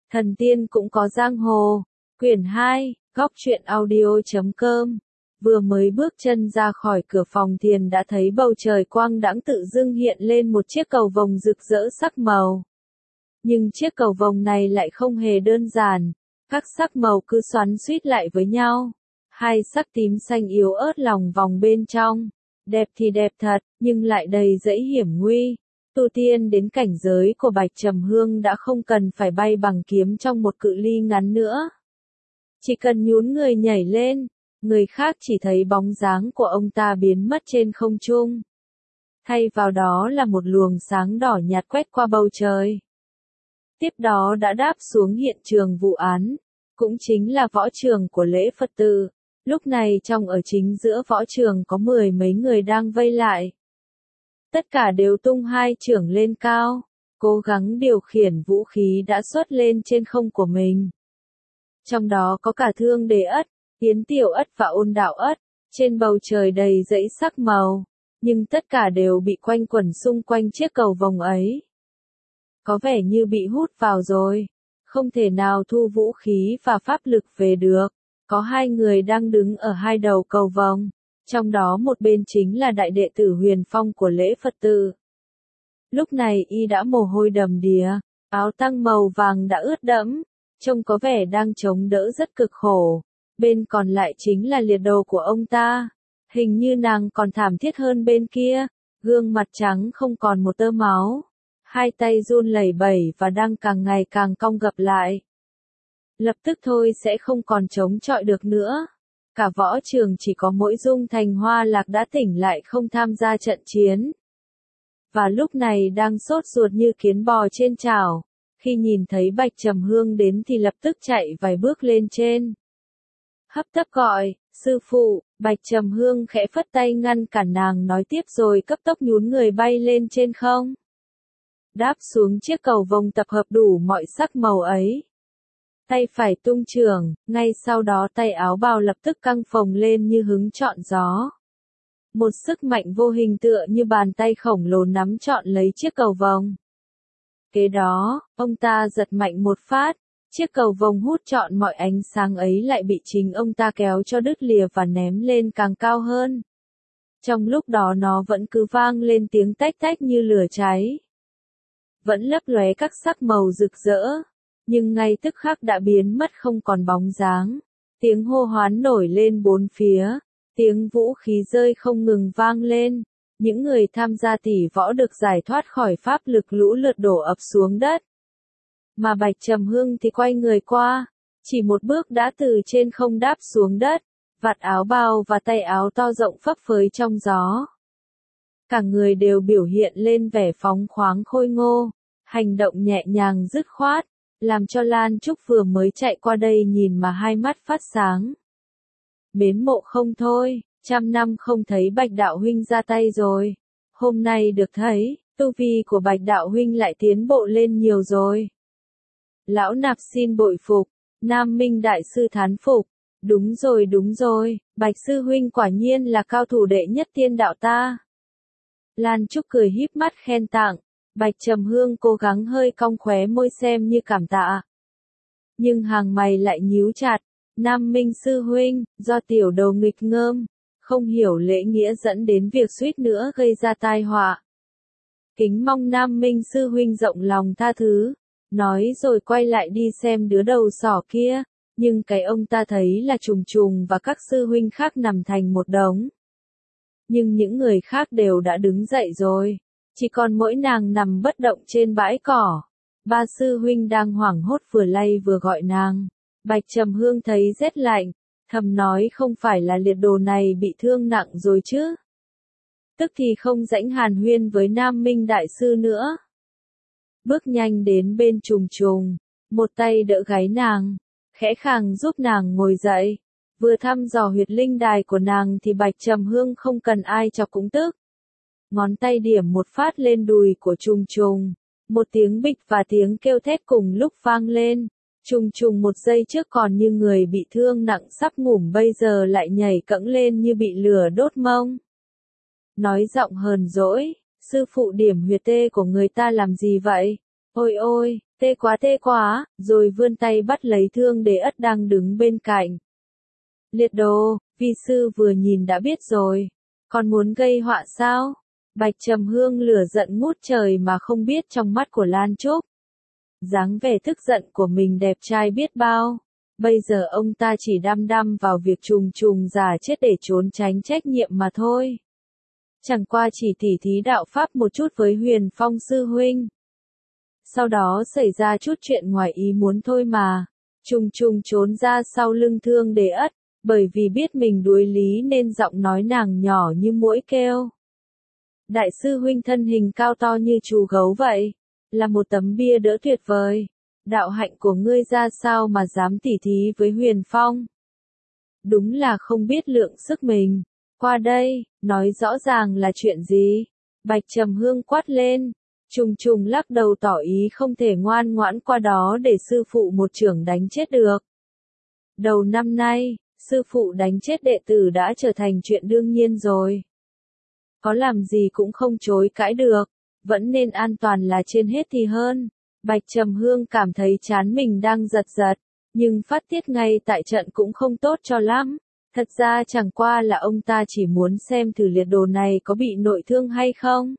Thần tiên cũng có giang hồ. Quyển 2, Góc truyện audio.com. Vừa mới bước chân ra khỏi cửa phòng thiền đã thấy bầu trời quang đãng tự dưng hiện lên một chiếc cầu vồng rực rỡ sắc màu. Nhưng chiếc cầu vồng này lại không hề đơn giản, các sắc màu cứ xoắn xuýt lại với nhau. Hai sắc tím xanh yếu ớt lòng vòng bên trong. Đẹp thì đẹp thật, nhưng lại đầy dẫy hiểm nguy. Tu tiên đến cảnh giới của Bạch Trầm Hương đã không cần phải bay bằng kiếm trong một cự ly ngắn nữa. Chỉ cần nhún người nhảy lên, người khác chỉ thấy bóng dáng của ông ta biến mất trên không trung. Thay vào đó là một luồng sáng đỏ nhạt quét qua bầu trời. Tiếp đó đã đáp xuống hiện trường vụ án, cũng chính là võ trường của lễ Phật tử. Lúc này trong ở chính giữa võ trường có 10 mấy người đang vây lại. Tất cả đều tung hai chưởng lên cao, cố gắng điều khiển vũ khí đã xuất lên trên không của mình. Trong đó có cả Thương Đề Ất, Tiến Tiểu Ất và Ôn Đạo Ất, trên bầu trời đầy dẫy sắc màu, nhưng tất cả đều bị quanh quẩn xung quanh chiếc cầu vồng ấy. Có vẻ như bị hút vào rồi, không thể nào thu vũ khí và pháp lực về được. Có hai người đang đứng ở hai đầu cầu vồng, trong đó một bên chính là đại đệ tử Huyền Phong của lễ Phật tử. Lúc này y đã mồ hôi đầm đìa, áo tang màu vàng đã ướt đẫm, trông có vẻ đang chống đỡ rất cực khổ. Bên còn lại chính là liệt đồ của ông ta, hình như nàng còn thảm thiết hơn bên kia, gương mặt trắng không còn một tơ máu, hai tay run lẩy bẩy và đang càng ngày càng cong gập lại. Lập tức thôi sẽ không còn chống chọi được nữa. Cả võ trường chỉ có mỗi Dung Thành Hoa Lạc đã tỉnh lại không tham gia trận chiến. Và lúc này đang sốt ruột như kiến bò trên chảo. Khi nhìn thấy Bạch Trầm Hương đến thì lập tức chạy vài bước lên trên. Hấp tấp gọi, sư phụ. Bạch Trầm Hương khẽ phất tay ngăn cản nàng nói tiếp rồi cấp tốc nhún người bay lên trên không. Đáp xuống chiếc cầu vồng tập hợp đủ mọi sắc màu ấy. Tay phải tung chưởng, ngay sau đó tay áo bào lập tức căng phồng lên như hứng trọn gió. Một sức mạnh vô hình tựa như bàn tay khổng lồ nắm trọn lấy chiếc cầu vồng. Kế đó, ông ta giật mạnh một phát, chiếc cầu vồng hút trọn mọi ánh sáng ấy lại bị chính ông ta kéo cho đứt lìa và ném lên càng cao hơn. Trong lúc đó nó vẫn cứ vang lên tiếng tách tách như lửa cháy. Vẫn lấp lóe các sắc màu rực rỡ. Nhưng ngay tức khắc đã biến mất không còn bóng dáng. Tiếng hô hoán nổi lên bốn phía, tiếng vũ khí rơi không ngừng vang lên. Những người tham gia tỷ võ được giải thoát khỏi pháp lực lũ lượt đổ ập xuống đất. Mà Bạch Trầm Hương thì quay người qua, chỉ một bước đã từ trên không đáp xuống đất, vạt áo bào và tay áo to rộng phấp phới trong gió. Cả người đều biểu hiện lên vẻ phóng khoáng khôi ngô, hành động nhẹ nhàng dứt khoát. Làm cho Lan Trúc vừa mới chạy qua đây nhìn mà hai mắt phát sáng. Mến mộ không thôi, 100 năm không thấy Bạch Đạo Huynh ra tay rồi. Hôm nay được thấy, tu vi của Bạch Đạo Huynh lại tiến bộ lên nhiều rồi. Lão nạp xin bội phục, Nam Minh Đại Sư thán phục. Đúng rồi, Bạch Sư Huynh quả nhiên là cao thủ đệ nhất tiên đạo ta. Lan Trúc cười híp mắt khen tặng. Bạch Trầm Hương cố gắng hơi cong khóe môi xem như cảm tạ. Nhưng hàng mày lại nhíu chặt. Nam Minh Sư Huynh, do tiểu đầu nghịch ngợm, không hiểu lễ nghĩa dẫn đến việc suýt nữa gây ra tai họa. Kính mong Nam Minh Sư Huynh rộng lòng tha thứ. Nói rồi quay lại đi xem đứa đầu sỏ kia. Nhưng cái ông ta thấy là Trùng Trùng và các sư huynh khác nằm thành một đống. Nhưng những người khác đều đã đứng dậy rồi. Chỉ còn mỗi nàng nằm bất động trên bãi cỏ. Ba sư huynh đang hoảng hốt vừa lay vừa gọi nàng. Bạch Trầm Hương thấy rét lạnh, thầm nói không phải là liệt đồ này bị thương nặng rồi chứ. Tức thì không rãnh hàn huyên với Nam Minh Đại Sư nữa. Bước nhanh đến bên Trùng Trùng, một tay đỡ gáy nàng, khẽ khàng giúp nàng ngồi dậy. Vừa thăm dò huyệt linh đài của nàng thì Bạch Trầm Hương không cần ai chọc cũng tức. Ngón tay điểm một phát lên đùi của Trùng Trùng. Một tiếng bịch và tiếng kêu thét cùng lúc vang lên. Trùng Trùng một giây trước còn như người bị thương nặng sắp ngủm bây giờ lại nhảy cẫng lên như bị lửa đốt mông. Nói giọng hờn dỗi, sư phụ điểm huyệt tê của người ta làm gì vậy? Ôi ôi, tê quá, rồi vươn tay bắt lấy Thương Đế Ất đang đứng bên cạnh. Liệt đồ, vi sư vừa nhìn đã biết rồi. Còn muốn gây họa sao? Bạch Trầm Hương lửa giận ngút trời mà không biết trong mắt của Lan Trúc. Dáng vẻ tức giận của mình đẹp trai biết bao. Bây giờ ông ta chỉ đăm đăm vào việc trùng trùng giả chết để trốn tránh trách nhiệm mà thôi. Chẳng qua chỉ tỉ thí đạo pháp một chút với Huyền Phong sư huynh. Sau đó xảy ra chút chuyện ngoài ý muốn thôi mà. Trùng trùng trốn ra sau lưng Thương Đế Ất, bởi vì biết mình đuối lý nên giọng nói nàng nhỏ như muỗi kêu. Đại sư huynh thân hình cao to như chú gấu vậy, là một tấm bia đỡ tuyệt vời. Đạo hạnh của ngươi ra sao mà dám tỉ thí với Huyền Phong? Đúng là không biết lượng sức mình. Qua đây, nói rõ ràng là chuyện gì? Bạch Trầm Hương quát lên. Trùng trùng lắc đầu tỏ ý không thể ngoan ngoãn qua đó để sư phụ một chưởng đánh chết được. Đầu năm nay, sư phụ đánh chết đệ tử đã trở thành chuyện đương nhiên rồi. Có làm gì cũng không chối cãi được, vẫn nên an toàn là trên hết thì hơn. Bạch Trầm Hương cảm thấy trán mình đang giật giật, nhưng phát tiết ngay tại trận cũng không tốt cho lắm. Thật ra chẳng qua là ông ta chỉ muốn xem thử liệt đồ này có bị nội thương hay không.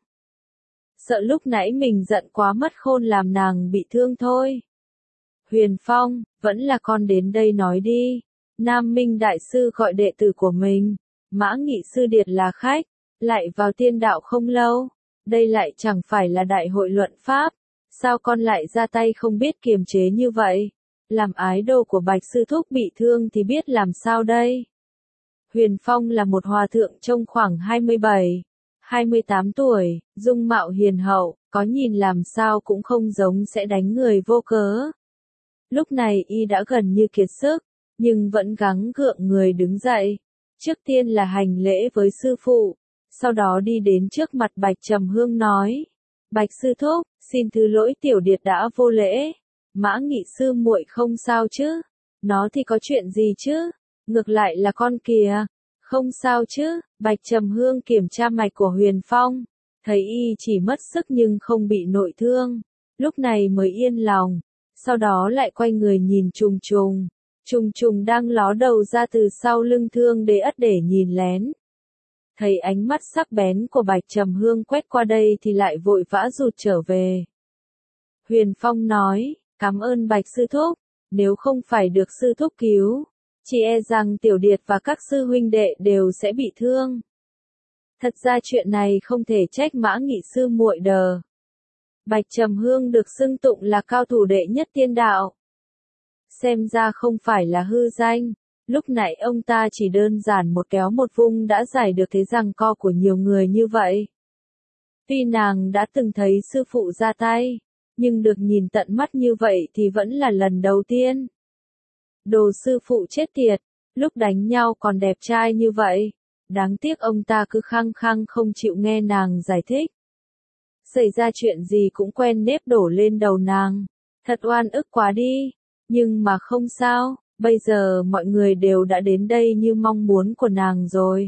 Sợ lúc nãy mình giận quá mất khôn làm nàng bị thương thôi. Huyền Phong, vẫn là con đến đây nói đi. Nam Minh Đại Sư gọi đệ tử của mình, Mã Nghị Sư Điệt là khách, lại vào tiên đạo không lâu. Đây lại chẳng phải là đại hội luận pháp. Sao con lại ra tay không biết kiềm chế như vậy? Làm ái đồ của Bạch Sư Thúc bị thương thì biết làm sao đây? Huyền Phong là một hòa thượng trông khoảng 27, 28 tuổi, dung mạo hiền hậu, có nhìn làm sao cũng không giống sẽ đánh người vô cớ. Lúc này y đã gần như kiệt sức, nhưng vẫn gắng gượng người đứng dậy. Trước tiên là hành lễ với sư phụ, sau đó đi đến trước mặt Bạch Trầm Hương nói. Bạch Sư Thúc, xin thứ lỗi tiểu điệt đã vô lễ. Mã Nghị sư muội không sao chứ? Nó thì có chuyện gì chứ? Ngược lại là con kìa. Không sao chứ? Bạch Trầm Hương kiểm tra mạch của Huyền Phong, thấy y chỉ mất sức nhưng không bị nội thương. Lúc này mới yên lòng. Sau đó lại quay người nhìn Trùng Trùng. Trùng Trùng đang ló đầu ra từ sau lưng Thương Đế Ất để nhìn lén. Thấy ánh mắt sắc bén của Bạch Trầm Hương quét qua đây thì lại vội vã rụt trở về. Huyền Phong nói, cảm ơn Bạch Sư Thúc, nếu không phải được Sư Thúc cứu, chỉ e rằng tiểu điệt và các sư huynh đệ đều sẽ bị thương. Thật ra chuyện này không thể trách Mã Nghị sư muội đờ. Bạch Trầm Hương được xưng tụng là cao thủ đệ nhất tiên đạo. Xem ra không phải là hư danh. Lúc nãy ông ta chỉ đơn giản một kéo một vung đã giải được thế giằng co của nhiều người như vậy. Tuy nàng đã từng thấy sư phụ ra tay, nhưng được nhìn tận mắt như vậy thì vẫn là lần đầu tiên. Đồ sư phụ chết tiệt, lúc đánh nhau còn đẹp trai như vậy. Đáng tiếc ông ta cứ khăng khăng không chịu nghe nàng giải thích. Xảy ra chuyện gì cũng quen nếp đổ lên đầu nàng. Thật oan ức quá đi. Nhưng mà không sao, bây giờ mọi người đều đã đến đây như mong muốn của nàng rồi.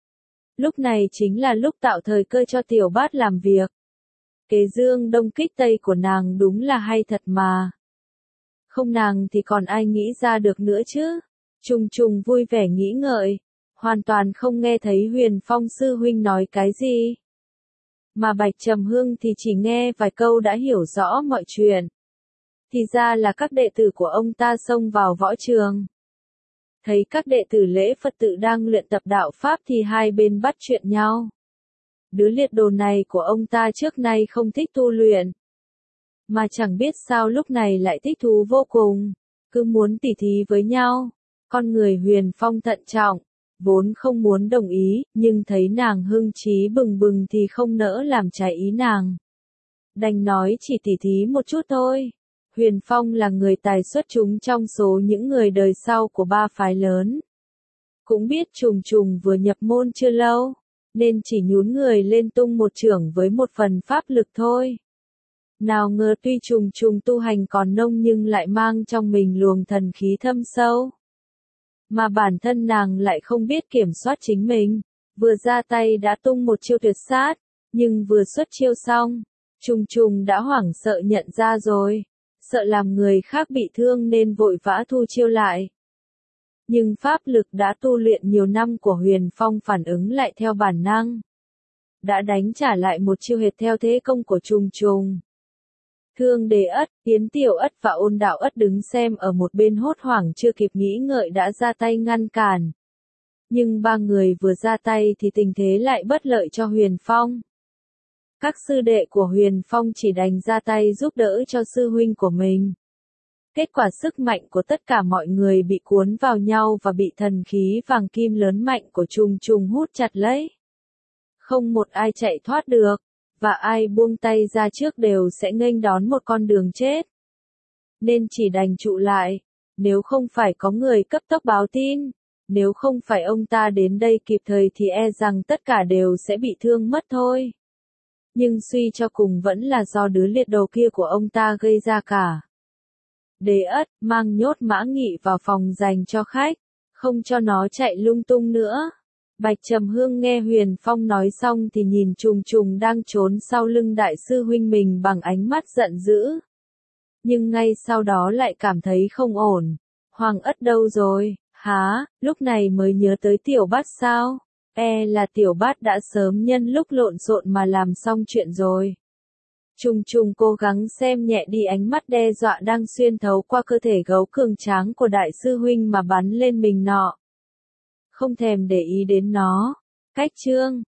Lúc này chính là lúc tạo thời cơ cho tiểu bát làm việc. Kế dương đông kích tây của nàng đúng là hay thật mà. Không nàng thì còn ai nghĩ ra được nữa chứ. Trùng Trùng vui vẻ nghĩ ngợi, hoàn toàn không nghe thấy Huyền Phong sư huynh nói cái gì. Mà Bạch Trầm Hương thì chỉ nghe vài câu đã hiểu rõ mọi chuyện. Thì ra là các đệ tử của ông ta xông vào võ trường. Thấy các đệ tử lễ Phật tự đang luyện tập đạo Pháp thì hai bên bắt chuyện nhau. Đứa liệt đồ này của ông ta trước nay không thích tu luyện. Mà chẳng biết sao lúc này lại thích thú vô cùng. Cứ muốn tỉ thí với nhau. Con người Huyền Phong thận trọng. Vốn không muốn đồng ý, nhưng thấy nàng hưng trí bừng bừng thì không nỡ làm trái ý nàng. Đành nói chỉ tỉ thí một chút thôi. Huyền Phong là người tài xuất chúng trong số những người đời sau của ba phái lớn. Cũng biết Trùng Trùng vừa nhập môn chưa lâu, nên chỉ nhún người lên tung một chưởng với một phần pháp lực thôi. Nào ngờ tuy Trùng Trùng tu hành còn nông nhưng lại mang trong mình luồng thần khí thâm sâu. Mà bản thân nàng lại không biết kiểm soát chính mình, vừa ra tay đã tung một chiêu tuyệt sát, nhưng vừa xuất chiêu xong, Trùng Trùng đã hoảng sợ nhận ra rồi, sợ làm người khác bị thương nên vội vã thu chiêu lại. Nhưng pháp lực đã tu luyện nhiều năm của Huyền Phong phản ứng lại theo bản năng. Đã đánh trả lại một chiêu hệt theo thế công của Trùng Trùng. Thương Đề Ất, Tiến Tiểu Ất và Ôn Đạo Ất đứng xem ở một bên hốt hoảng chưa kịp nghĩ ngợi đã ra tay ngăn cản. Nhưng ba người vừa ra tay thì tình thế lại bất lợi cho Huyền Phong. Các sư đệ của Huyền Phong chỉ đành ra tay giúp đỡ cho sư huynh của mình. Kết quả sức mạnh của tất cả mọi người bị cuốn vào nhau và bị thần khí vàng kim lớn mạnh của Trùng Trùng hút chặt lấy. Không một ai chạy thoát được, và ai buông tay ra trước đều sẽ nghênh đón một con đường chết. Nên chỉ đành trụ lại, nếu không phải có người cấp tốc báo tin, nếu không phải ông ta đến đây kịp thời thì e rằng tất cả đều sẽ bị thương mất thôi. Nhưng suy cho cùng vẫn là do đứa liệt đầu kia của ông ta gây ra cả. Đề Ất, mang Nhốt Mã Nghị vào phòng dành cho khách, không cho nó chạy lung tung nữa. Bạch Trầm Hương nghe Huyền Phong nói xong thì nhìn Trùng Trùng đang trốn sau lưng đại sư huynh mình bằng ánh mắt giận dữ. Nhưng ngay sau đó lại cảm thấy không ổn. Hoàng Ất đâu rồi, há, lúc này mới nhớ tới Tiểu Bát sao? E là Tiểu Bát đã sớm nhân lúc lộn xộn mà làm xong chuyện rồi. Trùng Trùng cố gắng xem nhẹ đi ánh mắt đe dọa đang xuyên thấu qua cơ thể gấu cường tráng của đại sư huynh mà bắn lên mình nọ. Không thèm để ý đến nó. Cách chương